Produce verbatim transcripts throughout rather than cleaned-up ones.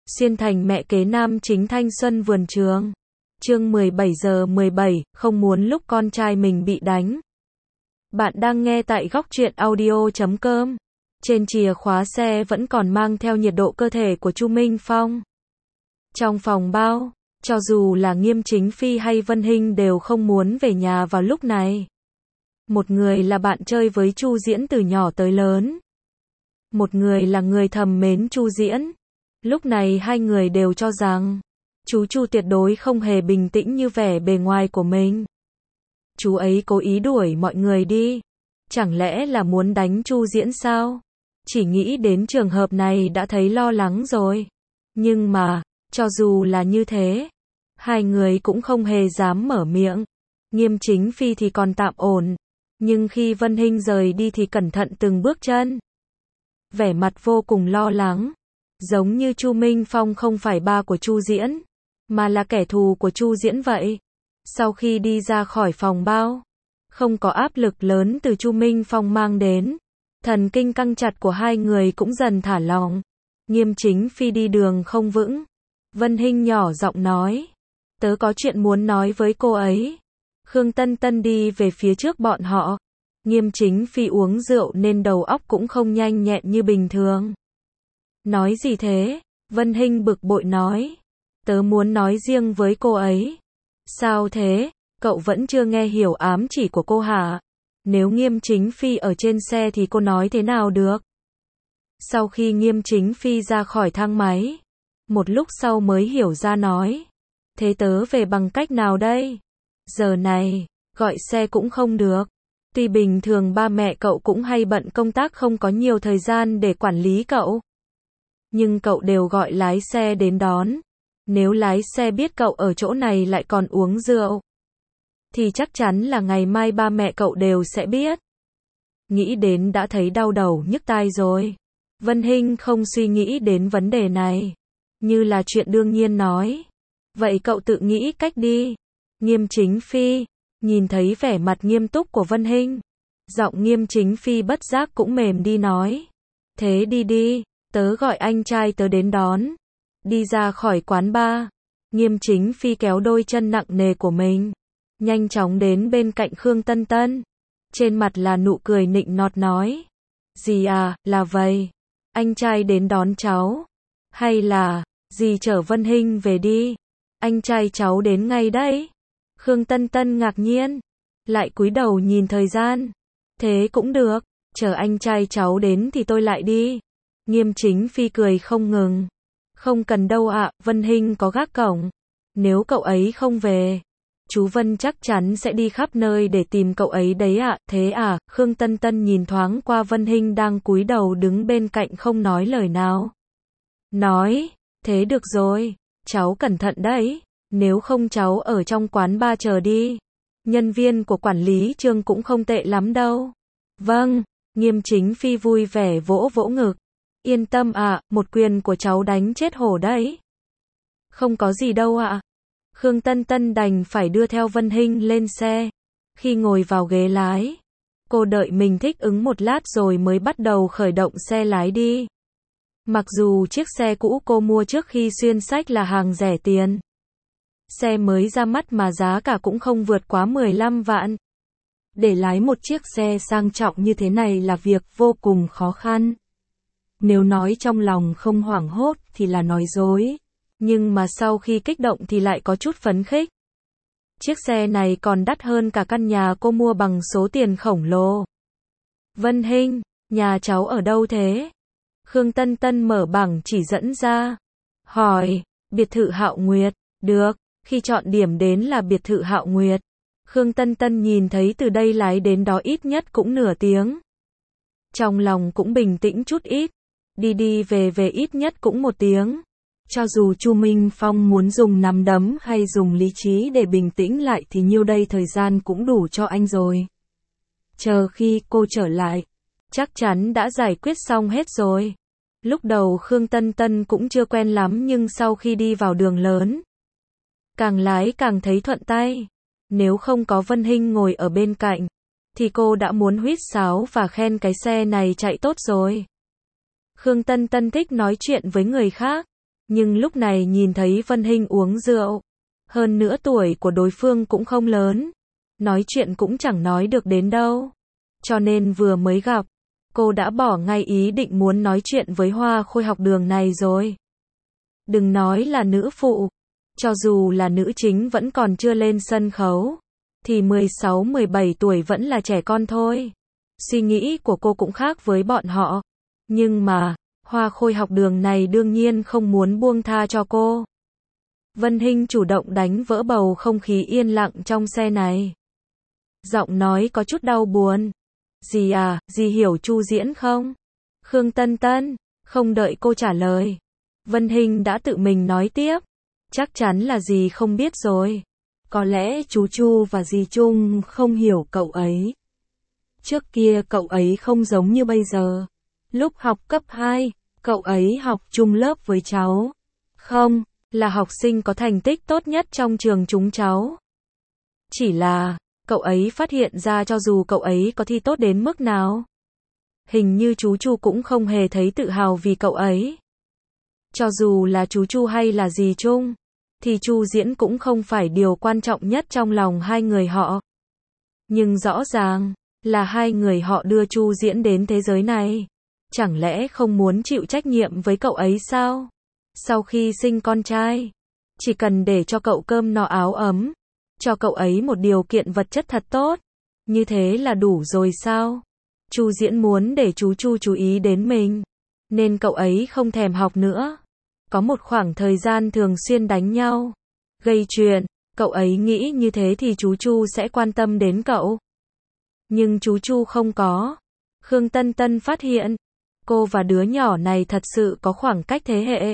Xuyên thành mẹ kế nam chính thanh xuân vườn trường. Chương mười bảy giờ mười bảy, không muốn lúc con trai mình bị đánh. Bạn đang nghe tại góc truyện audio chấm com. Trên chìa khóa xe vẫn còn mang theo nhiệt độ cơ thể của Chu Minh Phong. Trong phòng bao, cho dù là Nghiêm Chính Phi hay Vân Hinh đều không muốn về nhà vào lúc này. Một người là bạn chơi với Chu Diễn từ nhỏ tới lớn. Một người là người thầm mến Chu Diễn. Lúc này hai người đều cho rằng chú Chu tuyệt đối không hề bình tĩnh như vẻ bề ngoài của mình. Chú ấy cố ý đuổi mọi người đi. Chẳng lẽ là muốn đánh Chu Diễn sao? Chỉ nghĩ đến trường hợp này đã thấy lo lắng rồi. Nhưng mà, cho dù là như thế, hai người cũng không hề dám mở miệng. Nghiêm Chính Phi thì còn tạm ổn, nhưng khi Vân Hinh rời đi thì cẩn thận từng bước chân. Vẻ mặt vô cùng lo lắng, giống như Chu Minh Phong không phải ba của Chu Diễn, mà là kẻ thù của Chu Diễn vậy. Sau khi đi ra khỏi phòng bao, không có áp lực lớn từ Chu Minh Phong mang đến, thần kinh căng chặt của hai người cũng dần thả lỏng. Nghiêm Chính Phi đi đường không vững. Vân Hinh nhỏ giọng nói, tớ có chuyện muốn nói với cô ấy. Khương Tân Tân đi về phía trước bọn họ. Nghiêm Chính Phi uống rượu nên đầu óc cũng không nhanh nhẹn như bình thường. Nói gì thế? Vân Hinh bực bội nói. Tớ muốn nói riêng với cô ấy. Sao thế? Cậu vẫn chưa nghe hiểu ám chỉ của cô hả? Nếu Nghiêm Chính Phi ở trên xe thì cô nói thế nào được? Sau khi Nghiêm Chính Phi ra khỏi thang máy, một lúc sau mới hiểu ra nói. Thế tớ về bằng cách nào đây? Giờ này, gọi xe cũng không được. Tuy bình thường ba mẹ cậu cũng hay bận công tác không có nhiều thời gian để quản lý cậu. Nhưng cậu đều gọi lái xe đến đón. Nếu lái xe biết cậu ở chỗ này lại còn uống rượu, thì chắc chắn là ngày mai ba mẹ cậu đều sẽ biết. Nghĩ đến đã thấy đau đầu nhức tai rồi. Vân Hinh không suy nghĩ đến vấn đề này, như là chuyện đương nhiên nói. Vậy cậu tự nghĩ cách đi. Nghiêm Chính Phi nhìn thấy vẻ mặt nghiêm túc của Vân Hinh, giọng Nghiêm Chính Phi bất giác cũng mềm đi nói. Thế đi đi, tớ gọi anh trai tớ đến đón. Đi ra khỏi quán bar, Nghiêm Chính Phi kéo đôi chân nặng nề của mình, nhanh chóng đến bên cạnh Khương Tân Tân. Trên mặt là nụ cười nịnh nọt nói. Dì à, là vậy. Anh trai đến đón cháu. Hay là, dì chở Vân Hinh về đi. Anh trai cháu đến ngay đấy. Khương Tân Tân ngạc nhiên, lại cúi đầu nhìn thời gian. Thế cũng được, chờ anh trai cháu đến thì tôi lại đi. Nghiêm Chính Phi cười không ngừng. Không cần đâu ạ, Vân Hinh có gác cổng. Nếu cậu ấy không về, chú Vân chắc chắn sẽ đi khắp nơi để tìm cậu ấy đấy ạ. Thế à? Khương Tân Tân nhìn thoáng qua Vân Hinh đang cúi đầu đứng bên cạnh không nói lời nào. Nói, thế được rồi, cháu cẩn thận đấy. Nếu không cháu ở trong quán bar chờ đi. Nhân viên của quản lý Trương cũng không tệ lắm đâu. Vâng, Nghiêm Chính Phi vui vẻ vỗ vỗ ngực. Yên tâm ạ, một quyền của cháu đánh chết hổ đấy. Không có gì đâu ạ. Khương Tân Tân đành phải đưa theo Vân Hinh lên xe. Khi ngồi vào ghế lái, cô đợi mình thích ứng một lát rồi mới bắt đầu khởi động xe lái đi. Mặc dù chiếc xe cũ cô mua trước khi xuyên sách là hàng rẻ tiền, xe mới ra mắt mà giá cả cũng không vượt quá mười lăm vạn. Để lái một chiếc xe sang trọng như thế này là việc vô cùng khó khăn. Nếu nói trong lòng không hoảng hốt thì là nói dối. Nhưng mà sau khi kích động thì lại có chút phấn khích. Chiếc xe này còn đắt hơn cả căn nhà cô mua bằng số tiền khổng lồ. Vân Hinh, nhà cháu ở đâu thế? Khương Tân Tân mở bảng chỉ dẫn ra. Hỏi, biệt thự Hạo Nguyệt. Được, khi chọn điểm đến là biệt thự Hạo Nguyệt. Khương Tân Tân nhìn thấy từ đây lái đến đó ít nhất cũng nửa tiếng. Trong lòng cũng bình tĩnh chút ít. Đi đi về về ít nhất cũng một tiếng. Cho dù Chu Minh Phong muốn dùng nắm đấm hay dùng lý trí để bình tĩnh lại thì nhiêu đây thời gian cũng đủ cho anh rồi. Chờ khi cô trở lại, chắc chắn đã giải quyết xong hết rồi. Lúc đầu Khương Tân Tân cũng chưa quen lắm nhưng sau khi đi vào đường lớn, càng lái càng thấy thuận tay. Nếu không có Vân Hinh ngồi ở bên cạnh, thì cô đã muốn huýt sáo và khen cái xe này chạy tốt rồi. Khương Tân Tân thích nói chuyện với người khác, Nhưng lúc này nhìn thấy Vân Hinh uống rượu, hơn nữa tuổi của đối phương cũng không lớn, nói chuyện cũng chẳng nói được đến đâu. Cho nên vừa mới gặp, cô đã bỏ ngay ý định muốn nói chuyện với Hoa Khôi học đường này rồi. Đừng nói là nữ phụ, cho dù là nữ chính vẫn còn chưa lên sân khấu, thì mười sáu mười bảy tuổi vẫn là trẻ con thôi. Suy nghĩ của cô cũng khác với bọn họ. Nhưng mà, Hoa Khôi học đường này đương nhiên không muốn buông tha cho cô. Vân Hinh chủ động đánh vỡ bầu không khí yên lặng trong xe này. Giọng nói có chút đau buồn. Dì à, dì hiểu Chu Diễn không? Khương Tân Tân, không đợi cô trả lời. Vân Hinh đã tự mình nói tiếp. Chắc chắn là dì không biết rồi. Có lẽ chú Chu và dì Trung không hiểu cậu ấy. Trước kia cậu ấy không giống như bây giờ. Lúc học cấp hai, cậu ấy học chung lớp với cháu. Không, là học sinh có thành tích tốt nhất trong trường chúng cháu. Chỉ là, cậu ấy phát hiện ra cho dù cậu ấy có thi tốt đến mức nào, hình như chú Chu cũng không hề thấy tự hào vì cậu ấy. Cho dù là chú Chu hay là dì Trung, thì Chu Diễn cũng không phải điều quan trọng nhất trong lòng hai người họ. Nhưng rõ ràng, là hai người họ đưa Chu Diễn đến thế giới này. Chẳng lẽ không muốn chịu trách nhiệm với cậu ấy sao? Sau khi sinh con trai, chỉ cần để cho cậu cơm no áo ấm, cho cậu ấy một điều kiện vật chất thật tốt, như thế là đủ rồi sao? Chu Diễn muốn để chú Chu chú ý đến mình, nên cậu ấy không thèm học nữa. Có một khoảng thời gian thường xuyên đánh nhau, gây chuyện, cậu ấy nghĩ như thế thì chú Chu sẽ quan tâm đến cậu. Nhưng chú Chu không có. Khương Tân Tân phát hiện, cô và đứa nhỏ này thật sự có khoảng cách thế hệ.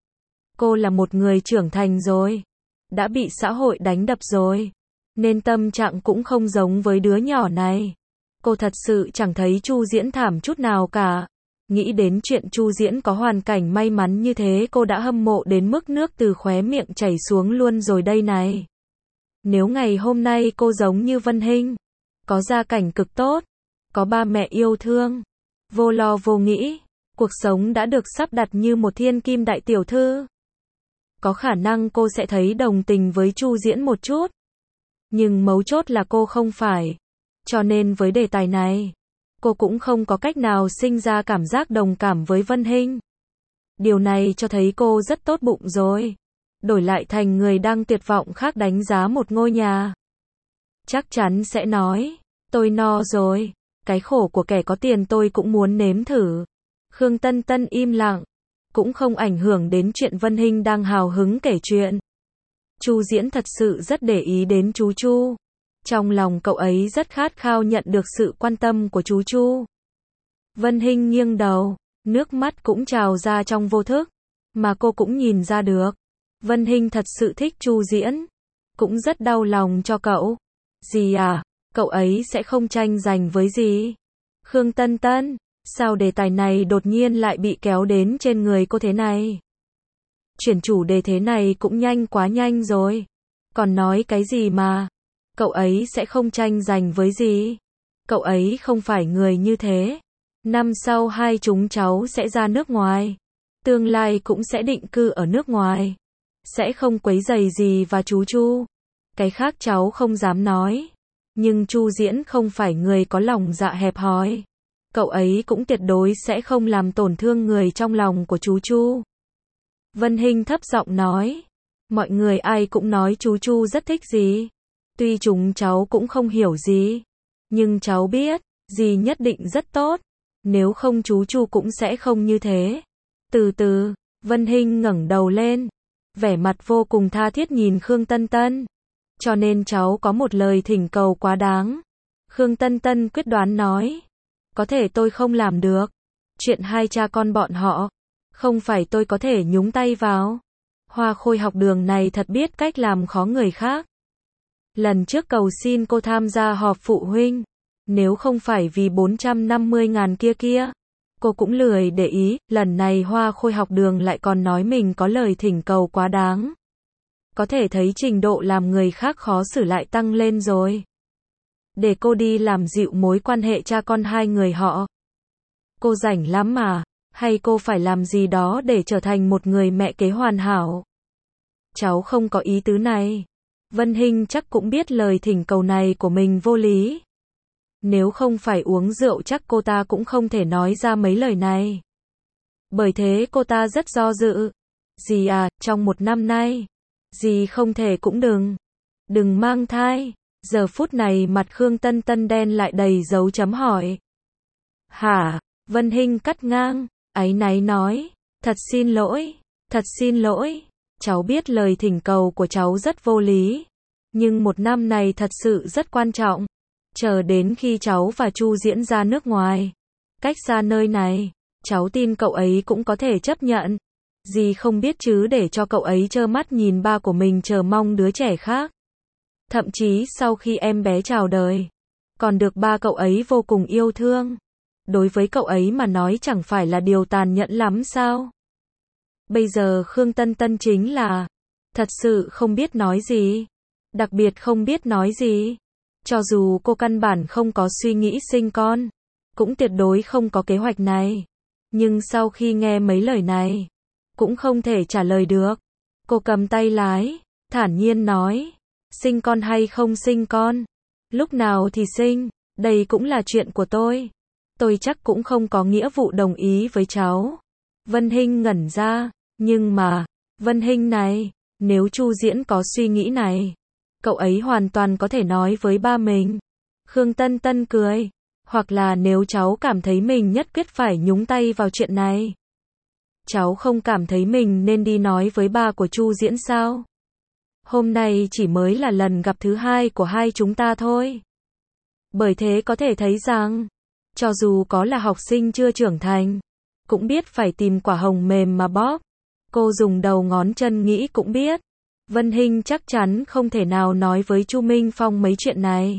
Cô là một người trưởng thành rồi, đã bị xã hội đánh đập rồi, nên tâm trạng cũng không giống với đứa nhỏ này. Cô thật sự chẳng thấy Chu Diễn thảm chút nào cả. Nghĩ đến chuyện Chu Diễn có hoàn cảnh may mắn như thế, cô đã hâm mộ đến mức nước từ khóe miệng chảy xuống luôn rồi đây này. Nếu ngày hôm nay cô giống như Vân Hinh, có gia cảnh cực tốt, có ba mẹ yêu thương, vô lo vô nghĩ, cuộc sống đã được sắp đặt như một thiên kim đại tiểu thư, có khả năng cô sẽ thấy đồng tình với Chu Diễn một chút. Nhưng mấu chốt là cô không phải. Cho nên với đề tài này, cô cũng không có cách nào sinh ra cảm giác đồng cảm với Vân Hinh. Điều này cho thấy cô rất tốt bụng rồi. Đổi lại thành người đang tuyệt vọng khác đánh giá một ngôi nhà, chắc chắn sẽ nói, tôi no rồi, cái khổ của kẻ có tiền tôi cũng muốn nếm thử. Khương Tân Tân im lặng, cũng không ảnh hưởng đến chuyện Vân Hinh đang hào hứng kể chuyện. Chu Diễn thật sự rất để ý đến chú Chu. Trong lòng cậu ấy rất khát khao nhận được sự quan tâm của chú Chu. Vân Hinh nghiêng đầu, nước mắt cũng trào ra trong vô thức, mà cô cũng nhìn ra được. Vân Hinh thật sự thích Chu Diễn, cũng rất đau lòng cho cậu. Dì à, cậu ấy sẽ không tranh giành với dì. Khương Tân Tân, sao đề tài này đột nhiên lại bị kéo đến trên người cô thế này? Chuyển chủ đề thế này cũng nhanh quá nhanh rồi. Còn nói cái gì mà, cậu ấy sẽ không tranh giành với dì. Cậu ấy không phải người như thế. Năm sau hai chúng cháu sẽ ra nước ngoài. Tương lai cũng sẽ định cư ở nước ngoài. Sẽ không quấy rầy gì và chú Chu. Cái khác cháu không dám nói. Nhưng Chu Diễn không phải người có lòng dạ hẹp hòi. Cậu ấy cũng tuyệt đối sẽ không làm tổn thương người trong lòng của chú Chu. Vân Hinh thấp giọng nói. Mọi người ai cũng nói chú Chu rất thích dì. Tuy chúng cháu cũng không hiểu gì, nhưng cháu biết, dì nhất định rất tốt. Nếu không chú Chu cũng sẽ không như thế. Từ từ, Vân Hinh ngẩng đầu lên, vẻ mặt vô cùng tha thiết nhìn Khương Tân Tân. Cho nên cháu có một lời thỉnh cầu quá đáng. Khương Tân Tân quyết đoán nói. Có thể tôi không làm được. Chuyện hai cha con bọn họ, không phải tôi có thể nhúng tay vào. Hoa Khôi học đường này thật biết cách làm khó người khác. Lần trước cầu xin cô tham gia họp phụ huynh, nếu không phải vì bốn trăm năm mươi ngàn kia kia, cô cũng lười để ý. Lần này Hoa Khôi học đường lại còn nói mình có lời thỉnh cầu quá đáng. Có thể thấy trình độ làm người khác khó xử lại tăng lên rồi. Để cô đi làm dịu mối quan hệ cha con hai người họ. Cô rảnh lắm mà. Hay cô phải làm gì đó để trở thành một người mẹ kế hoàn hảo? Cháu không có ý tứ này. Vân Hinh chắc cũng biết lời thỉnh cầu này của mình vô lý. Nếu không phải uống rượu chắc cô ta cũng không thể nói ra mấy lời này. Bởi thế cô ta rất do dự. Dì à, trong một năm nay, dì không thể cũng đừng. Đừng mang thai. Giờ phút này mặt Khương Tân Tân đen lại đầy dấu chấm hỏi. Hả? Vân Hinh cắt ngang, áy náy nói. Thật xin lỗi, thật xin lỗi. Cháu biết lời thỉnh cầu của cháu rất vô lý. Nhưng một năm này thật sự rất quan trọng. Chờ đến khi cháu và Chu Diễn ra nước ngoài, cách xa nơi này, cháu tin cậu ấy cũng có thể chấp nhận. Dì không biết chứ để cho cậu ấy trơ mắt nhìn ba của mình chờ mong đứa trẻ khác. Thậm chí sau khi em bé chào đời, còn được ba cậu ấy vô cùng yêu thương. Đối với cậu ấy mà nói chẳng phải là điều tàn nhẫn lắm sao? Bây giờ Khương Tân Tân chính là thật sự không biết nói gì. Đặc biệt không biết nói gì. Cho dù cô căn bản không có suy nghĩ sinh con, cũng tuyệt đối không có kế hoạch này. Nhưng sau khi nghe mấy lời này, cũng không thể trả lời được. Cô cầm tay lái, thản nhiên nói, sinh con hay không sinh con, lúc nào thì sinh, đây cũng là chuyện của tôi. Tôi chắc cũng không có nghĩa vụ đồng ý với cháu. Vân Hinh ngẩn ra, nhưng mà, Vân Hinh này, nếu Chu Diễn có suy nghĩ này, cậu ấy hoàn toàn có thể nói với ba mình. Khương Tân Tân cười, hoặc là nếu cháu cảm thấy mình nhất quyết phải nhúng tay vào chuyện này, cháu không cảm thấy mình nên đi nói với ba của Chu Diễn sao? Hôm nay chỉ mới là lần gặp thứ hai của hai chúng ta thôi. Bởi thế có thể thấy rằng, cho dù có là học sinh chưa trưởng thành, cũng biết phải tìm quả hồng mềm mà bóp. Cô dùng đầu ngón chân nghĩ cũng biết. Vân Hinh chắc chắn không thể nào nói với Chu Minh Phong mấy chuyện này.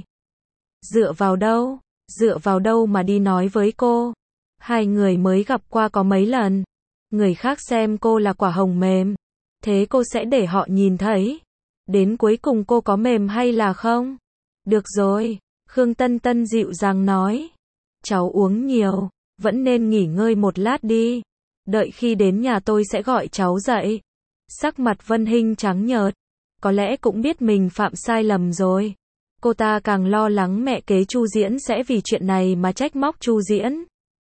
Dựa vào đâu? Dựa vào đâu mà đi nói với cô? Hai người mới gặp qua có mấy lần. Người khác xem cô là quả hồng mềm. Thế cô sẽ để họ nhìn thấy. Đến cuối cùng cô có mềm hay là không? Được rồi. Khương Tân Tân dịu dàng nói. Cháu uống nhiều. Vẫn nên nghỉ ngơi một lát đi. Đợi khi đến nhà tôi sẽ gọi cháu dậy. Sắc mặt Vân Hinh trắng nhợt. Có lẽ cũng biết mình phạm sai lầm rồi. Cô ta càng lo lắng mẹ kế Chu Diễn sẽ vì chuyện này mà trách móc Chu Diễn.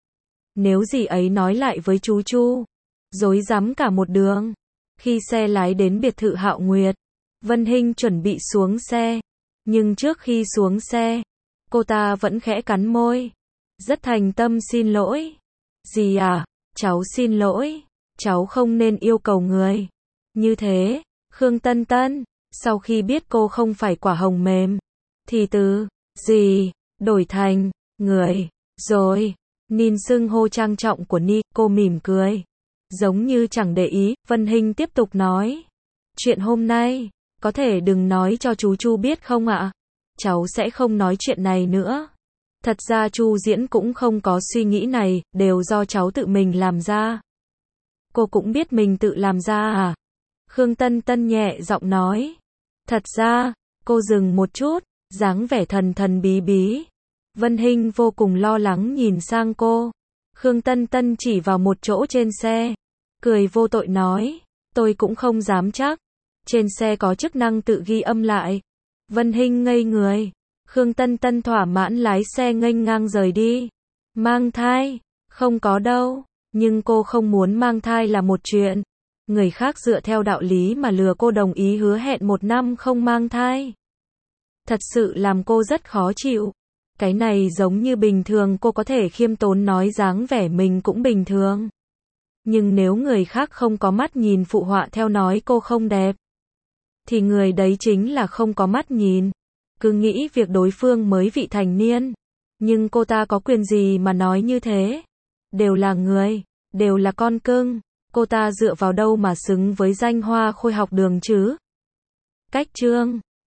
Nếu dì ấy nói lại với chú Chu, rối rắm cả một đường. Khi xe lái đến biệt thự Hạo Nguyệt, Vân Hinh chuẩn bị xuống xe. Nhưng trước khi xuống xe, cô ta vẫn khẽ cắn môi. Rất thành tâm xin lỗi. Dì à, cháu xin lỗi. Cháu không nên yêu cầu người như thế. Khương Tân Tân, sau khi biết cô không phải quả hồng mềm, thì từ dì đổi thành người rồi. Nhìn xưng hô trang trọng của Ni, cô mỉm cười. Giống như chẳng để ý, Vân Hinh tiếp tục nói. Chuyện hôm nay, có thể đừng nói cho chú Chu biết không ạ? Cháu sẽ không nói chuyện này nữa. Thật ra Chu Diễn cũng không có suy nghĩ này, đều do cháu tự mình làm ra. Cô cũng biết mình tự làm ra à? Khương Tân Tân nhẹ giọng nói. Thật ra, cô dừng một chút, dáng vẻ thần thần bí bí. Vân Hinh vô cùng lo lắng nhìn sang cô. Khương Tân Tân chỉ vào một chỗ trên xe, cười vô tội nói, tôi cũng không dám chắc. Trên xe có chức năng tự ghi âm lại. Vân Hinh ngây người. Khương Tân Tân thỏa mãn lái xe nghênh ngang rời đi. Mang thai? Không có đâu. Nhưng cô không muốn mang thai là một chuyện. Người khác dựa theo đạo lý mà lừa cô đồng ý hứa hẹn một năm không mang thai. Thật sự làm cô rất khó chịu. Cái này giống như bình thường cô có thể khiêm tốn nói dáng vẻ mình cũng bình thường. Nhưng nếu người khác không có mắt nhìn phụ họa theo nói cô không đẹp, thì người đấy chính là không có mắt nhìn. Cứ nghĩ việc đối phương mới vị thành niên. Nhưng cô ta có quyền gì mà nói như thế? Đều là người, đều là con cưng. Cô ta dựa vào đâu mà xứng với danh hoa khôi học đường chứ? Cách chương